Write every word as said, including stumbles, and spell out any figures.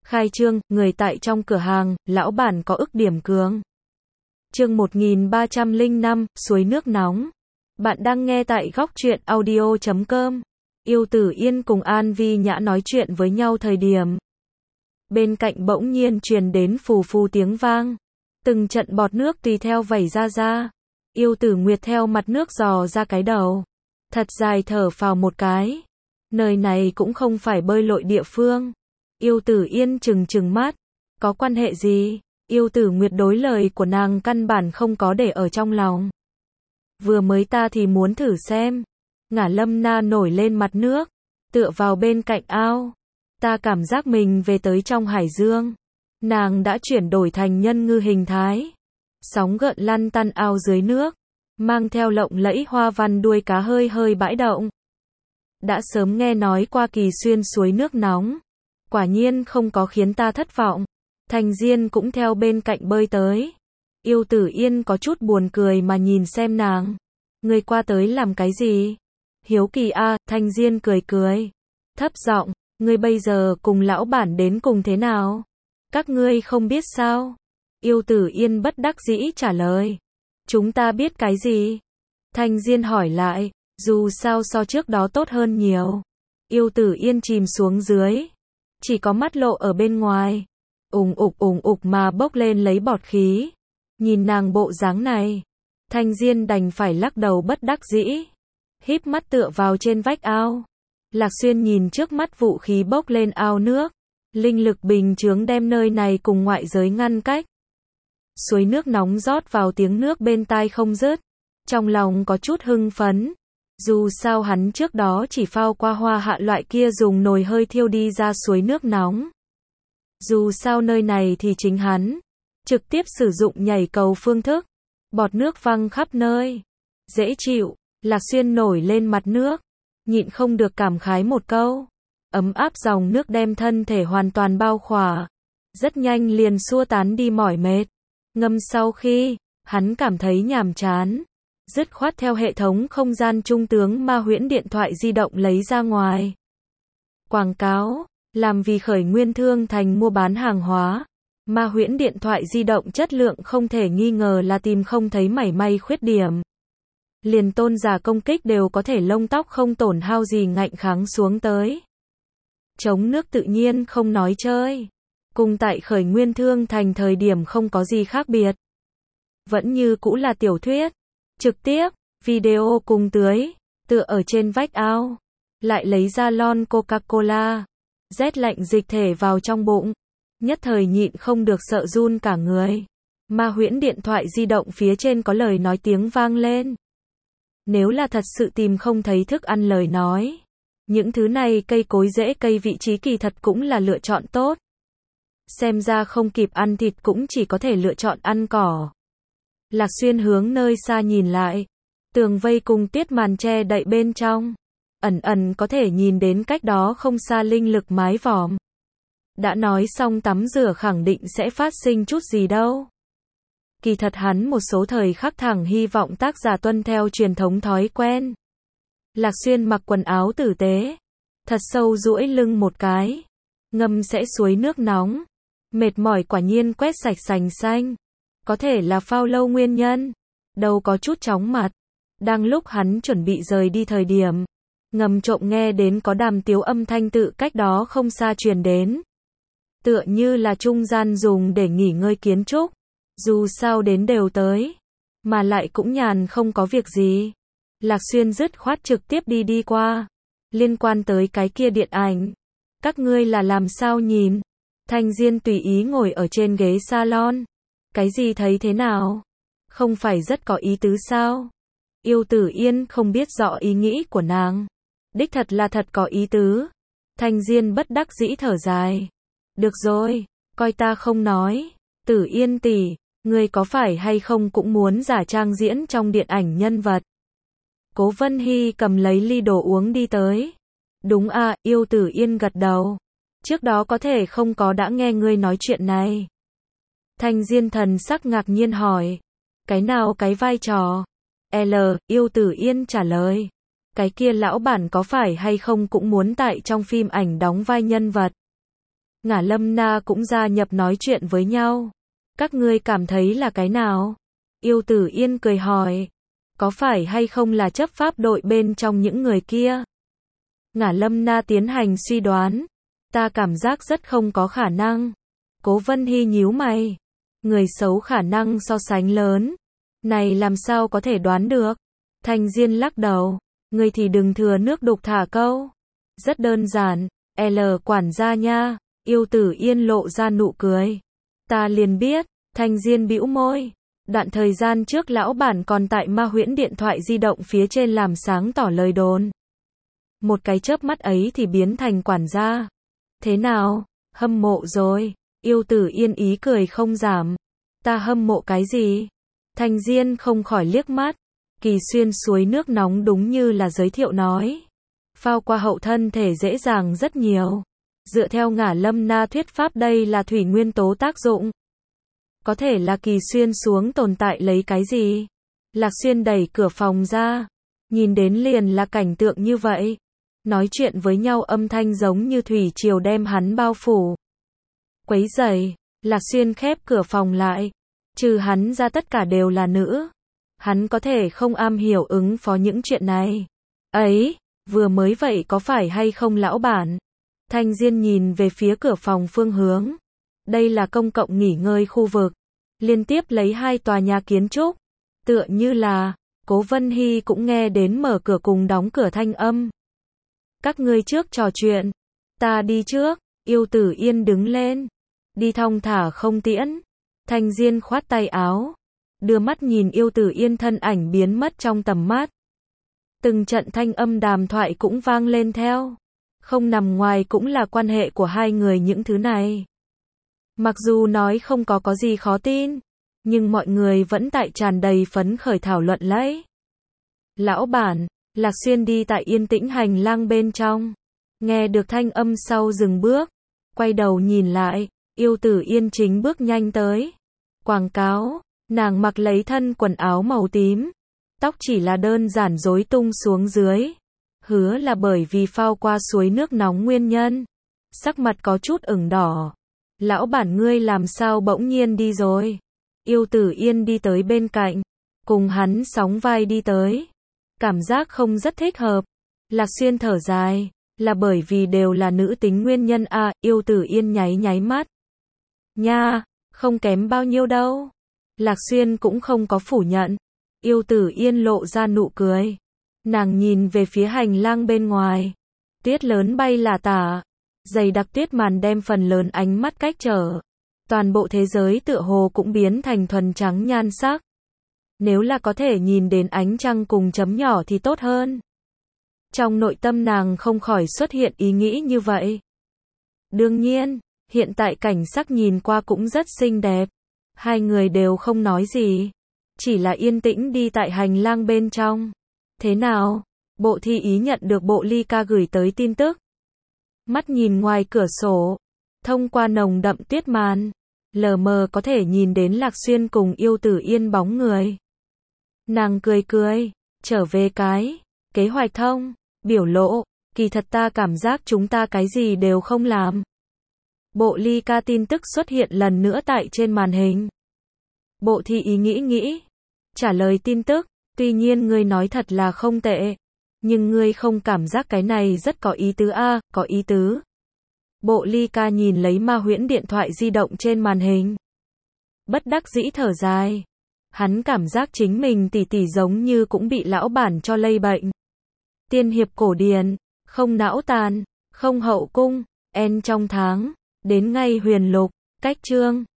Khai trương, người tại trong cửa hàng, lão bản có ức điểm cường. Chương một nghìn ba trăm lẻ năm, suối nước nóng. Bạn đang nghe tại góc truyện audio chấm com. Yêu Tử Yên cùng An Vi Nhã nói chuyện với nhau thời điểm. Bên cạnh bỗng nhiên truyền đến phù phù tiếng vang. Từng trận bọt nước tùy theo vẩy ra ra. Yêu Tử Nguyệt theo mặt nước dò ra cái đầu. Thật dài thở phào một cái. Nơi này cũng không phải bơi lội địa phương. Yêu Tử Yên trừng trừng mắt. Có quan hệ gì? Yêu Tử Nguyệt đối lời của nàng căn bản không có để ở trong lòng. Vừa mới ta thì muốn thử xem. Ngả Lâm Na nổi lên mặt nước, tựa vào bên cạnh ao. Ta cảm giác mình về tới trong hải dương. Nàng đã chuyển đổi thành nhân ngư hình thái. Sóng gợn lăn tăn ao dưới nước, mang theo lộng lẫy hoa văn đuôi cá hơi hơi bãi động. Đã sớm nghe nói qua Kỳ Xuyên suối nước nóng. Quả nhiên không có khiến ta thất vọng. Thành Diên cũng theo bên cạnh bơi tới. Yêu Tử Yên có chút buồn cười mà nhìn xem nàng. Ngươi qua tới làm cái gì? Hiếu kỳ a, à, Thành Diên cười cười. Thấp giọng, ngươi bây giờ cùng lão bản đến cùng thế nào? Các ngươi không biết sao? Yêu Tử Yên bất đắc dĩ trả lời. Chúng ta biết cái gì? Thành Diên hỏi lại, dù sao so trước đó tốt hơn nhiều. Yêu Tử Yên chìm xuống dưới. Chỉ có mắt lộ ở bên ngoài. Ùng ục ùng ục mà bốc lên lấy bọt khí. Nhìn nàng bộ dáng này. Thành Diên đành phải lắc đầu bất đắc dĩ. Híp mắt tựa vào trên vách ao. Lạc Xuyên nhìn trước mắt vũ khí bốc lên ao nước. Linh lực bình chướng đem nơi này cùng ngoại giới ngăn cách. Suối nước nóng rót vào tiếng nước bên tai không dứt. Trong lòng có chút hưng phấn. Dù sao hắn trước đó chỉ phao qua hoa hạ loại kia dùng nồi hơi thiêu đi ra suối nước nóng. Dù sao nơi này thì chính hắn trực tiếp sử dụng nhảy cầu phương thức. Bọt nước văng khắp nơi. Dễ chịu. Lạc Xuyên nổi lên mặt nước. Nhịn không được cảm khái một câu. Ấm áp dòng nước đem thân thể hoàn toàn bao khỏa. Rất nhanh liền xua tán đi mỏi mệt. Ngâm sau khi hắn cảm thấy nhàm chán, dứt khoát theo hệ thống không gian trung tướng Ma Huyễn điện thoại di động lấy ra ngoài. Quảng cáo, làm vì khởi nguyên thương thành mua bán hàng hóa. Ma Huyễn điện thoại di động chất lượng không thể nghi ngờ là tìm không thấy mảy may khuyết điểm. Liền tôn giả công kích đều có thể lông tóc không tổn hao gì ngạnh kháng xuống tới. Chống nước tự nhiên không nói chơi. Cùng tại khởi nguyên thương thành thời điểm không có gì khác biệt. Vẫn như cũ là tiểu thuyết. Trực tiếp, video cùng tưới, tựa ở trên vách ao. Lại lấy ra lon Coca-Cola. Rét lạnh dịch thể vào trong bụng. Nhất thời nhịn không được sợ run cả người. Ma Huyễn điện thoại di động phía trên có lời nói tiếng vang lên. Nếu là thật sự tìm không thấy thức ăn lời nói. Những thứ này cây cối rễ cây vị trí kỳ thật cũng là lựa chọn tốt. Xem ra không kịp ăn thịt cũng chỉ có thể lựa chọn ăn cỏ. Lạc Xuyên hướng nơi xa nhìn lại. Tường vây cùng tiết màn che đậy bên trong. Ẩn ẩn có thể nhìn đến cách đó không xa linh lực mái vòm. Đã nói xong tắm rửa khẳng định sẽ phát sinh chút gì đâu. Kỳ thật hắn một số thời khắc thẳng hy vọng tác giả tuân theo truyền thống thói quen. Lạc Xuyên mặc quần áo tử tế. Thật sâu duỗi lưng một cái. Ngâm sẽ suối nước nóng. Mệt mỏi quả nhiên quét sạch sành xanh. Có thể là phao lâu nguyên nhân. Đầu có chút chóng mặt. Đang lúc hắn chuẩn bị rời đi thời điểm. Ngầm trộm nghe đến có đàm tiếu âm thanh tự cách đó không xa truyền đến. Tựa như là trung gian dùng để nghỉ ngơi kiến trúc. Dù sao đến đều tới. Mà lại cũng nhàn không có việc gì. Lạc Xuyên dứt khoát trực tiếp đi đi qua. Liên quan tới cái kia điện ảnh. Các ngươi là làm sao nhìn? Thành Diên tùy ý ngồi ở trên ghế salon. Cái gì thấy thế nào? Không phải rất có ý tứ sao? Yêu Tử Yên không biết rõ ý nghĩ của nàng. Đích thật là thật có ý tứ. Thành Diên bất đắc dĩ thở dài. Được rồi, coi ta không nói. Tử Yên tỷ, ngươi có phải hay không cũng muốn giả trang diễn trong điện ảnh nhân vật? Cố Vân Hy cầm lấy ly đồ uống đi tới. Đúng à, Yêu Tử Yên gật đầu. Trước đó có thể không có đã nghe ngươi nói chuyện này. Thành Diên thần sắc ngạc nhiên hỏi. Cái nào cái vai trò? L, Yêu Tử Yên trả lời. Cái kia lão bản có phải hay không cũng muốn tại trong phim ảnh đóng vai nhân vật? Ngả Lâm Na cũng gia nhập nói chuyện với nhau. Các ngươi cảm thấy là cái nào? Yêu Tử Yên cười hỏi. Có phải hay không là chấp pháp đội bên trong những người kia? Ngả Lâm Na tiến hành suy đoán. Ta cảm giác rất không có khả năng. Cố Vân Hy nhíu mày. Người xấu khả năng so sánh lớn. Này làm sao có thể đoán được? Thanh Diên lắc đầu. Người thì đừng thừa nước đục thả câu. Rất đơn giản. L quản gia nha. Yêu Tử Yên lộ ra nụ cười. Ta liền biết. Thanh Diên bĩu môi. Đoạn thời gian trước lão bản còn tại Ma Huyễn điện thoại di động phía trên làm sáng tỏ lời đồn. Một cái chớp mắt ấy thì biến thành quản gia. Thế nào? Hâm mộ rồi. Yêu Tử Yên ý cười không giảm. Ta hâm mộ cái gì? Thanh Diên không khỏi liếc mắt. Kỳ Xuyên suối nước nóng đúng như là giới thiệu nói. Phao qua hậu thân thể dễ dàng rất nhiều. Dựa theo Ngả Lâm Na thuyết pháp đây là thủy nguyên tố tác dụng. Có thể là Kỳ Xuyên xuống tồn tại lấy cái gì? Lạc Xuyên đẩy cửa phòng ra. Nhìn đến liền là cảnh tượng như vậy. Nói chuyện với nhau âm thanh giống như thủy triều đem hắn bao phủ. Quấy rầy. Lạc Xuyên khép cửa phòng lại. Trừ hắn ra tất cả đều là nữ. Hắn có thể không am hiểu ứng phó những chuyện này. Ấy, vừa mới vậy có phải hay không lão bản? Thanh Diên nhìn về phía cửa phòng phương hướng. Đây là công cộng nghỉ ngơi khu vực. Liên tiếp lấy hai tòa nhà kiến trúc. Tựa như là, Cố Vân Hy cũng nghe đến mở cửa cùng đóng cửa thanh âm. Các ngươi trước trò chuyện. Ta đi trước. Yêu Tử Yên đứng lên. Đi thong thả không tiễn. Thanh Diên khoát tay áo. Đưa mắt nhìn Yêu Tử Yên thân ảnh biến mất trong tầm mắt. Từng trận thanh âm đàm thoại cũng vang lên theo. Không nằm ngoài cũng là quan hệ của hai người những thứ này. Mặc dù nói không có có gì khó tin, nhưng mọi người vẫn tại tràn đầy phấn khởi thảo luận lấy. Lão bản, Lạc Xuyên đi tại yên tĩnh hành lang bên trong. Nghe được thanh âm sau dừng bước. Quay đầu nhìn lại, Yêu Tử Yên chính bước nhanh tới. Quảng cáo, nàng mặc lấy thân quần áo màu tím. Tóc chỉ là đơn giản rối tung xuống dưới. Hứa là bởi vì phao qua suối nước nóng nguyên nhân. Sắc mặt có chút ửng đỏ. Lão bản ngươi làm sao bỗng nhiên đi rồi? Yêu Tử Yên đi tới bên cạnh. Cùng hắn sóng vai đi tới. Cảm giác không rất thích hợp. Lạc Xuyên thở dài. Là bởi vì đều là nữ tính nguyên nhân à, Yêu Tử Yên nháy nháy mắt. Nha, không kém bao nhiêu đâu. Lạc Xuyên cũng không có phủ nhận. Yêu Tử Yên lộ ra nụ cười. Nàng nhìn về phía hành lang bên ngoài. Tuyết lớn bay là tả. Dày đặc tuyết màn đem phần lớn ánh mắt cách trở. Toàn bộ thế giới tựa hồ cũng biến thành thuần trắng nhan sắc. Nếu là có thể nhìn đến ánh trăng cùng chấm nhỏ thì tốt hơn. Trong nội tâm nàng không khỏi xuất hiện ý nghĩ như vậy. Đương nhiên, hiện tại cảnh sắc nhìn qua cũng rất xinh đẹp. Hai người đều không nói gì. Chỉ là yên tĩnh đi tại hành lang bên trong. Thế nào? Bộ Thi Ý nhận được bộ Ly Ca gửi tới tin tức. Mắt nhìn ngoài cửa sổ. Thông qua nồng đậm tuyết màn. Lờ mờ có thể nhìn đến Lạc Xuyên cùng Yêu Tử Yên bóng người. Nàng cười cười. Trở về cái. Kế hoạch thông. Biểu lộ. Kỳ thật ta cảm giác chúng ta cái gì đều không làm. Bộ Ly Ca tin tức xuất hiện lần nữa tại trên màn hình. Bộ Thi Ý nghĩ nghĩ. Trả lời tin tức. Tuy nhiên ngươi nói thật là không tệ. Nhưng ngươi không cảm giác cái này rất có ý tứ a à, có ý tứ. Bộ Ly Ca nhìn lấy Ma Huyễn điện thoại di động trên màn hình. Bất đắc dĩ thở dài. Hắn cảm giác chính mình tỉ tỉ giống như cũng bị lão bản cho lây bệnh. Tiên hiệp cổ điển, không não tàn, không hậu cung, en trong tháng, đến ngay huyền lục, cách chương.